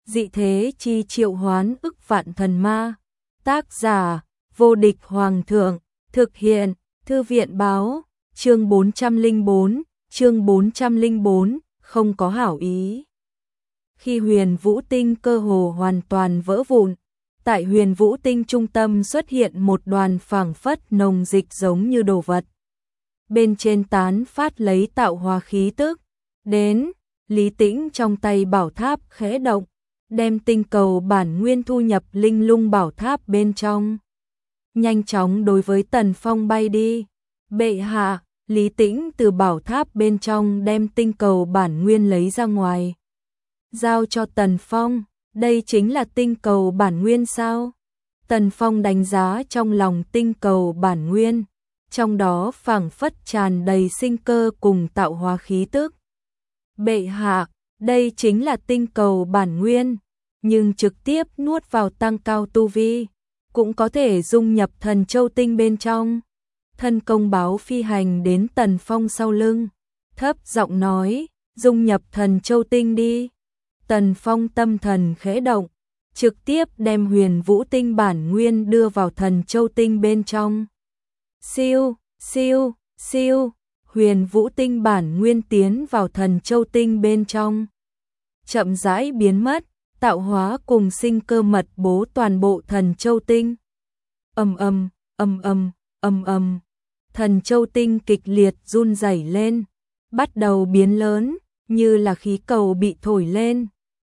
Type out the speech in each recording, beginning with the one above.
dị thế chi triệu hoán ức vạn thần ma. Tác giả, vô địch hoàng thượng, thực hiện, thư viện báo, chương 404, không có hảo ý. Khi huyền vũ tinh cơ hồ hoàn toàn vỡ vụn, tại huyền vũ tinh trung tâm xuất hiện một đoàn phảng phất nồng dịch giống như đồ vật. Bên trên tán phát lấy tạo hóa khí tức. Đến, Lý Tĩnh trong tay bảo tháp khẽ động, đem tinh cầu bản nguyên thu nhập linh lung bảo tháp bên trong. Nhanh chóng đối với Tần Phong bay đi. Bệ hạ, Lý Tĩnh từ bảo tháp bên trong đem tinh cầu bản nguyên lấy ra ngoài. Giao cho Tần Phong, đây chính là tinh cầu bản nguyên sao? Tần Phong đánh giá trong lòng tinh cầu bản nguyên, trong đó phảng phất tràn đầy sinh cơ cùng tạo hóa khí tức. Bệ hạ, đây chính là tinh cầu bản nguyên, nhưng trực tiếp nuốt vào tăng cao tu vi, cũng có thể dung nhập thần châu tinh bên trong. Thân công báo phi hành đến Tần Phong sau lưng, thấp giọng nói, dung nhập thần châu tinh đi. Tần Phong tâm thần khẽ động, trực tiếp đem huyền vũ tinh bản nguyên đưa vào thần châu tinh bên trong. Siêu, siêu, siêu, huyền vũ tinh bản nguyên tiến vào thần châu tinh bên trong. Chậm rãi biến mất, tạo hóa cùng sinh cơ mật bố toàn bộ thần châu tinh. Ầm ầm, ầm ầm, ầm ầm. Thần châu tinh kịch liệt run rẩy lên, bắt đầu biến lớn, như là khí cầu bị thổi lên.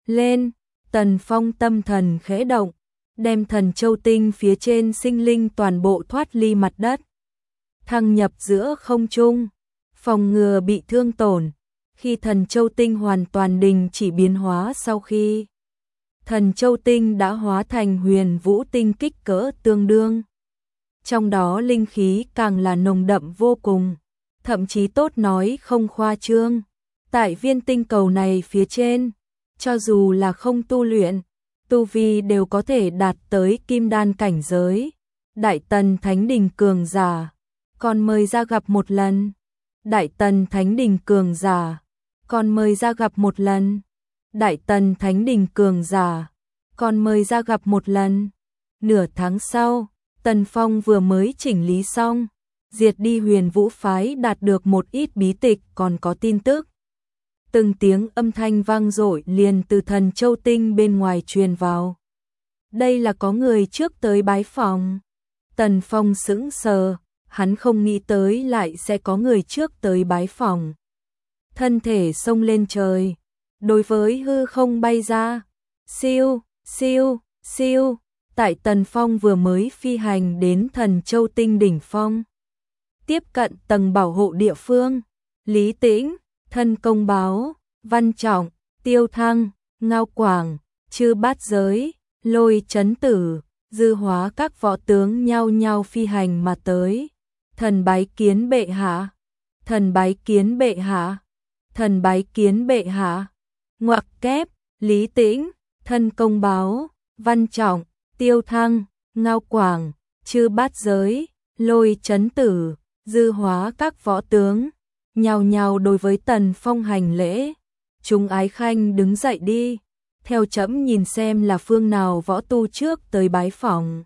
Tần Phong tâm thần khẽ động, đem thần châu tinh phía trên sinh linh toàn bộ thoát ly mặt đất, thăng nhập giữa không trung, phòng ngừa bị thương tổn. Khi thần châu tinh hoàn toàn đình chỉ biến hóa, sau khi thần châu tinh đã hóa thành huyền vũ tinh kích cỡ tương đương, trong đó linh khí càng là nồng đậm vô cùng, thậm chí tốt nói không khoa trương. Tại viên tinh cầu này phía trên, cho dù là không tu luyện, tu vi đều có thể đạt tới kim đan cảnh giới. Đại Tần Thánh Đình cường giả, còn mời ra gặp một lần. Đại Tần Thánh Đình cường giả, còn mời ra gặp một lần. Đại Tần Thánh Đình cường giả, còn mời ra gặp một lần. Nửa tháng sau, Tần Phong vừa mới chỉnh lý xong, diệt đi huyền vũ phái, đạt được một ít bí tịch còn có tin tức. Từng tiếng âm thanh vang dội liền từ thần châu tinh bên ngoài truyền vào. Đây là có người trước tới bái phòng. Tần Phong sững sờ, hắn không nghĩ tới lại sẽ có người trước tới bái phòng. Thân thể xông lên trời, đối với hư không bay ra. Siêu, siêu, siêu, tại Tần Phong vừa mới phi hành đến thần châu tinh đỉnh phong, tiếp cận tầng bảo hộ địa phương, Lý Tĩnh, thân công báo, Văn Trọng, Tiêu Thăng, Ngao Quảng, Chư Bát Giới, Lôi Chấn Tử, Dư Hóa các võ tướng nhao nhao phi hành mà tới. Thần bái kiến bệ hạ, thần bái kiến bệ hạ, thần bái kiến bệ hạ. Ngoặc kép, Lý Tĩnh, thân công báo, Văn Trọng, Tiêu Thăng, Ngao Quảng, Chư Bát Giới, Lôi Chấn Tử, Dư Hóa các võ tướng nhao nhao đối với Tần Phong hành lễ. Chúng ái khanh đứng dậy đi, theo trẫm nhìn xem là phương nào võ tu trước tới bái phỏng.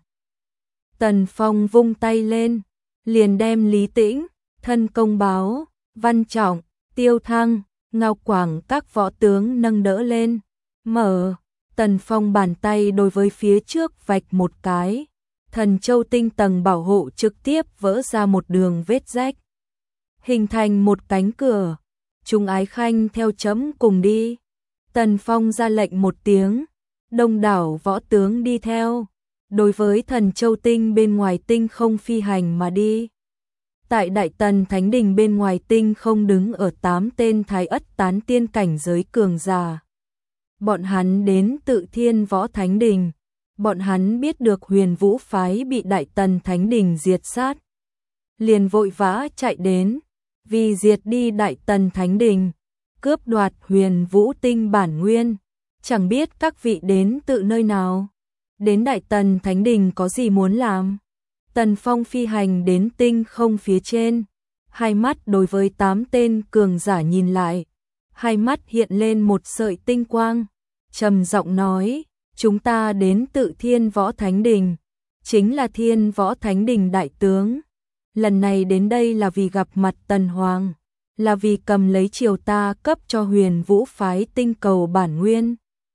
Tần Phong vung tay lên, liền đem Lý Tĩnh, thân công báo, Văn Trọng, Tiêu Thăng, Ngao Quảng các võ tướng nâng đỡ lên. Mở, Tần Phong bàn tay đối với phía trước vạch một cái, thần châu tinh tầng bảo hộ trực tiếp vỡ ra một đường vết rách, hình thành một cánh cửa. Chúng ái khanh theo trẫm cùng đi. Tần Phong ra lệnh một tiếng, đông đảo võ tướng đi theo, đối với thần châu tinh bên ngoài tinh không phi hành mà đi. Tại Đại Tần Thánh Đình bên ngoài tinh không đứng ở 8 tên thái ất tán tiên cảnh giới cường giả. Bọn hắn đến Tự Thiên Võ Thánh Đình, bọn hắn biết được huyền vũ phái bị Đại Tần Thánh Đình diệt sát, liền vội vã chạy đến, vì diệt đi Đại Tần Thánh Đình, cướp đoạt huyền vũ tinh bản nguyên. Chẳng biết các vị đến tự nơi nào, đến Đại Tần Thánh Đình có gì muốn làm. Tần Phong phi hành đến tinh không phía trên, hai mắt đối với 8 tên cường giả nhìn lại, hai mắt hiện lên một sợi tinh quang, trầm giọng nói, chúng ta đến tự Thiên Võ Thánh Đình, chính là Thiên Võ Thánh Đình đại tướng. Lần này đến đây là vì gặp mặt Tần Hoàng, là vì cầm lấy triều ta cấp cho Huyền Vũ phái tinh cầu bản nguyên.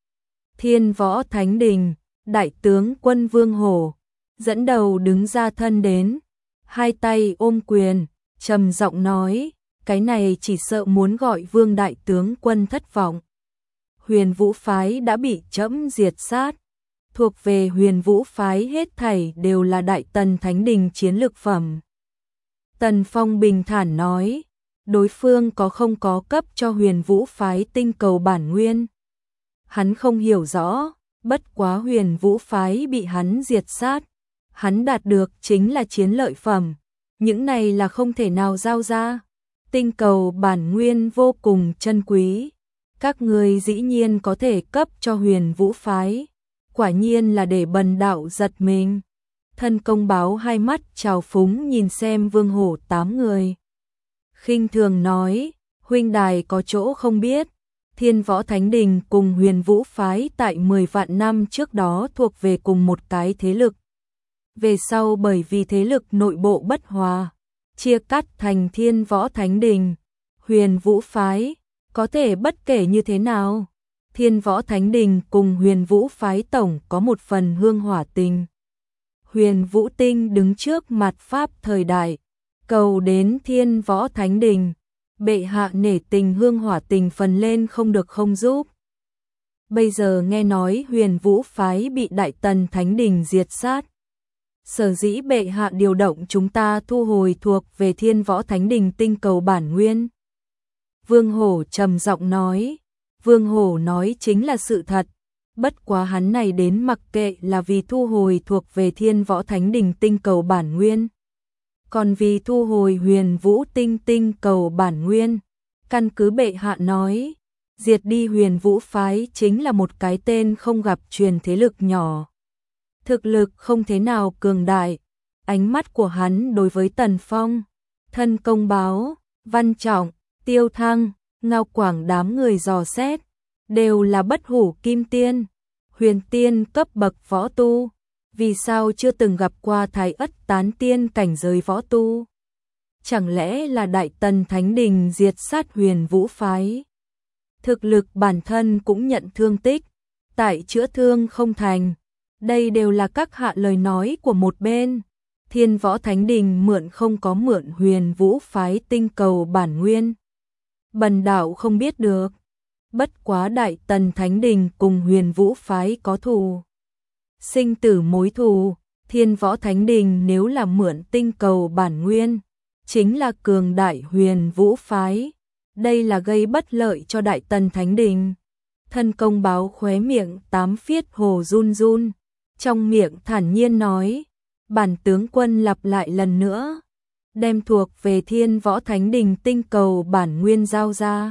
Thiên Võ Thánh Đình, đại tướng quân Vương Hổ dẫn đầu đứng ra thân đến, hai tay ôm quyền, trầm giọng nói, cái này chỉ sợ muốn gọi Vương đại tướng quân thất vọng. Huyền Vũ phái đã bị trẫm diệt sát, thuộc về Huyền Vũ phái hết thảy đều là Đại Tần Thánh Đình chiến lược phẩm. Tần Phong bình thản nói, đối phương không có cấp cho Huyền Vũ phái tinh cầu bản nguyên. Hắn không hiểu rõ, bất quá Huyền Vũ phái bị hắn diệt sát, hắn đạt được chính là chiến lợi phẩm, những này là không thể nào giao ra. Tinh cầu bản nguyên vô cùng chân quý, các người dĩ nhiên có thể cấp cho Huyền Vũ phái, quả nhiên là để bần đạo giật mình. Thân Công Báo hai mắt trào phúng nhìn xem Vương Hổ 8 người. Khinh thường nói, huynh đài có chỗ không biết, Thiên Võ Thánh Đình cùng Huyền Vũ phái tại 10 vạn năm trước đó thuộc về cùng một cái thế lực. Về sau bởi vì thế lực nội bộ bất hòa, chia cắt thành Thiên Võ Thánh Đình, Huyền Vũ phái, có thể bất kể như thế nào. Thiên Võ Thánh Đình cùng Huyền Vũ phái tổng có một phần hương hỏa tình. Huyền Vũ Tinh đứng trước mặt Pháp thời đại, cầu đến Thiên Võ Thánh Đình, bệ hạ nể tình hương hỏa tình phần lên không được không giúp. Bây giờ nghe nói Huyền Vũ phái bị Đại Tần Thánh Đình diệt sát, sở dĩ bệ hạ điều động chúng ta thu hồi thuộc về Thiên Võ Thánh Đình tinh cầu bản nguyên. Vương Hổ trầm giọng nói, Vương Hổ nói chính là sự thật, bất quá hắn này đến mặc kệ là vì thu hồi thuộc về Thiên Võ Thánh Đình tinh cầu bản nguyên, còn vì thu hồi Huyền Vũ tinh cầu bản nguyên, căn cứ bệ hạ nói, diệt đi Huyền Vũ phái chính là một cái tên không gặp truyền thế lực nhỏ, thực lực không thế nào cường đại. Ánh mắt của hắn đối với Tần Phong, Thân Công Báo, Văn Trọng, Tiêu Thăng, Ngao Quảng đám người dò xét, đều là bất hủ kim tiên, huyền tiên cấp bậc võ tu, vì sao chưa từng gặp qua Thái Ất tán tiên cảnh giới võ tu? Chẳng lẽ là Đại Tần Thánh Đình diệt sát Huyền Vũ phái? Thực lực bản thân cũng nhận thương tích, tại chữa thương không thành, đây đều là các hạ lời nói của một bên. Thiên Võ Thánh Đình mượn không có mượn Huyền Vũ phái tinh cầu bản nguyên, bần đạo không biết được. Bất quá Đại Tần Thánh Đình cùng Huyền Vũ phái có thù, sinh tử mối thù, Thiên Võ Thánh Đình nếu là mượn tinh cầu bản nguyên, chính là cường đại Huyền Vũ phái, đây là gây bất lợi cho Đại Tần Thánh Đình. Thân Công Báo khóe miệng 8 phiết hồ run run, trong miệng thản nhiên nói, bản tướng quân lặp lại lần nữa, đem thuộc về Thiên Võ Thánh Đình tinh cầu bản nguyên giao ra.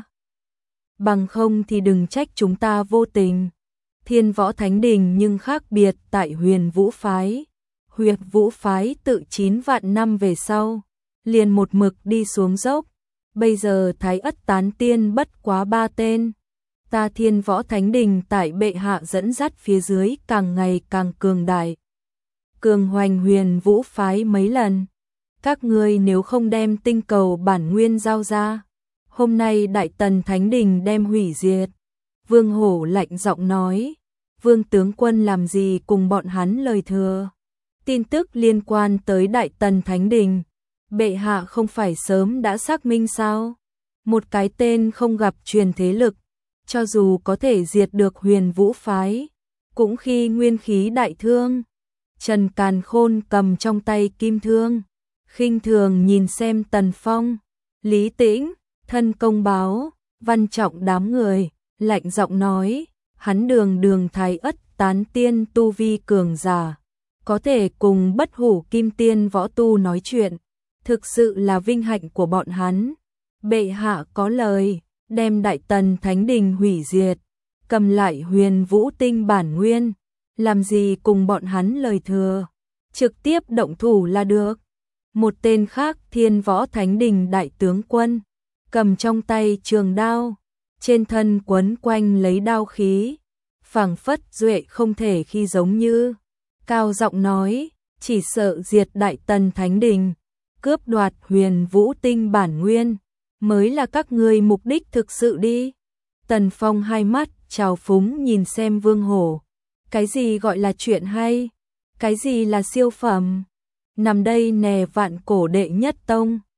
Bằng không thì đừng trách chúng ta vô tình. Thiên Võ Thánh Đình nhưng khác biệt tại Huyền Vũ phái. Huyền Vũ phái tự 9 vạn năm về sau, liền một mực đi xuống dốc. Bây giờ Thái Ất tán tiên bất quá 3 tên. Ta Thiên Võ Thánh Đình tại bệ hạ dẫn dắt phía dưới càng ngày càng cường đại, cường hoành Huyền Vũ phái mấy lần. Các ngươi nếu không đem tinh cầu bản nguyên giao ra, hôm nay Đại Tần Thánh Đình đem hủy diệt. Vương Hổ lạnh giọng nói, Vương tướng quân làm gì cùng bọn hắn lời thừa. Tin tức liên quan tới Đại Tần Thánh Đình, bệ hạ không phải sớm đã xác minh sao? Một cái tên không gặp truyền thế lực, cho dù có thể diệt được Huyền Vũ phái, cũng khi nguyên khí đại thương. Trần Càn Khôn cầm trong tay kim thương, khinh thường nhìn xem Tần Phong, Lý Tĩnh, Thân Công Báo, Văn Trọng đám người, lạnh giọng nói, hắn đường Thái Ất tán tiên tu vi cường giả, có thể cùng bất hủ kim tiên võ tu nói chuyện, thực sự là vinh hạnh của bọn hắn. Bệ hạ có lời, đem Đại Tần Thánh Đình hủy diệt, cầm lại Huyền Vũ tinh bản nguyên, làm gì cùng bọn hắn lời thừa, trực tiếp động thủ là được. Một tên khác Thiên Võ Thánh Đình đại tướng quân, cầm trong tay trường đao, trên thân quấn quanh lấy đao khí, phảng phất duệ không thể khi giống như. Cao giọng nói, chỉ sợ diệt Đại Tần Thánh Đình, cướp đoạt Huyền Vũ Tinh bản nguyên, mới là các ngươi mục đích thực sự đi. Tần Phong hai mắt trào phúng nhìn xem Vương Hổ. Cái gì gọi là chuyện hay? Cái gì là siêu phẩm? Nằm đây nè vạn cổ đệ nhất tông.